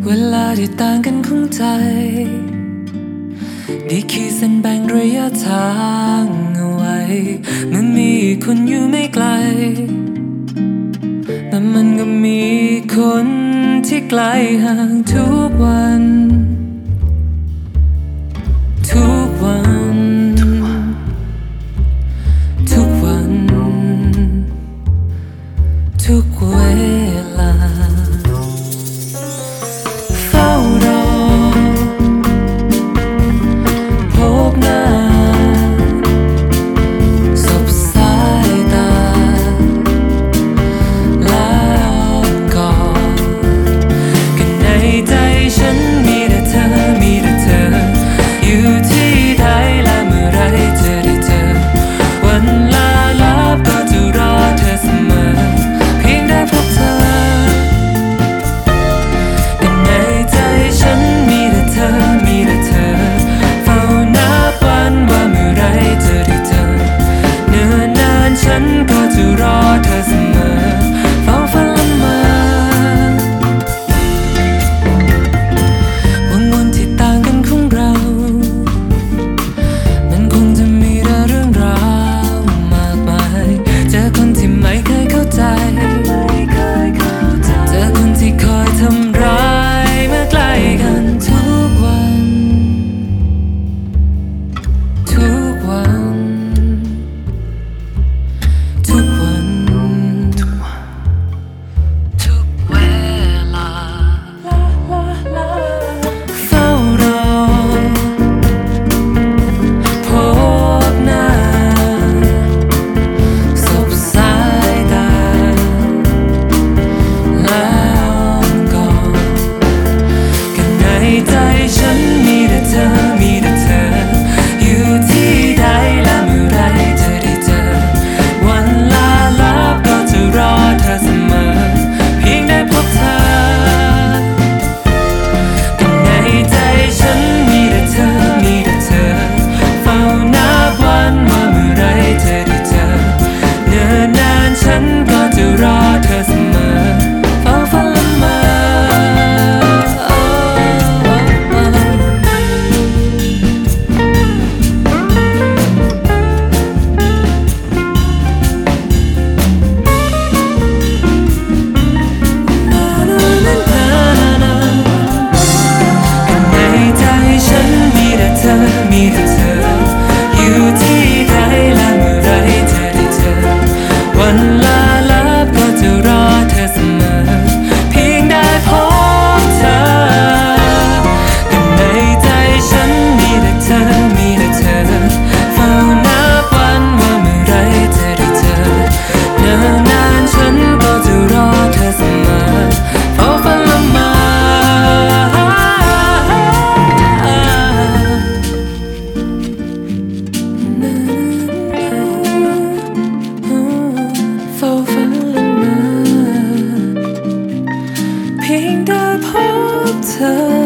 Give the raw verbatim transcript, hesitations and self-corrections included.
เวลาที่ต่างกันของใจได้ขีดเส้นแบ่งระยะทางเอาไว้มันมีคนอยู่ไม่ไกลแต่มันก็มีคนที่ไกลห่างทุกวันทุกวันทุกวันทุกเวลาเฝ้ารอพบหน้าสบสายตาแล้วก่อนกันในใจฉันมีแต่เธอมีแต่เธออยู่ที่ใดและเมื่อไรจะได้เจอวันลาลับก็จะรอเธอเสมอเพียงได้พบเธอกันในใจฉันมีแต่เธอมีแต่เธอเฝ้านับวันว่าเมื่อไรจะได้เจอเนิ่นนานฉันก็จะรอเธอเสมอเฝ้าฝันละเมอวันวันที่ต่างกันของเรามันคงจะมีแต่เรื่องราวมากมายเจอคนที่ไม่เคยเข้าใจเจอคนที่คอยทำร้ายเมื่อใกล้กันทุกวันทุกวันทุกวันทุกเวลาเฝ้ารอพบหน้าสบสายตาแล้วก่อนกันในใจฉันมีแต่เธอมีแต่เธออยู่ที่ใดและเมื่อไรจะได้เจอวันลาลับก็จะรอเธอเสมอเพียงได้พบเธอกันในใจฉันมีแต่เธอมีแต่เธอเฝ้านับวันว่าเมื่อไรจะได้เจอเนิ่นนานฉันก็จะรอเธอเสมอเฝ้าฝันละเมอในใจฉันมีแต่เธอมีแต่เธออยู่ที่ใดและเมื่อไรจะได้เจอวันลาลับก็จะรอเธอเสมอเพียงได้พบเธอกันในใจฉันมีแต่เธอมีแต่เธอเฝ้านับวันว่าเมื่อไรจะได้เจอเนิ่นนานฉันก็จะรอเธอเสมอเฝ้าฝันละเมอเฝ้าฝันละเมอเพียงได้พบเธอ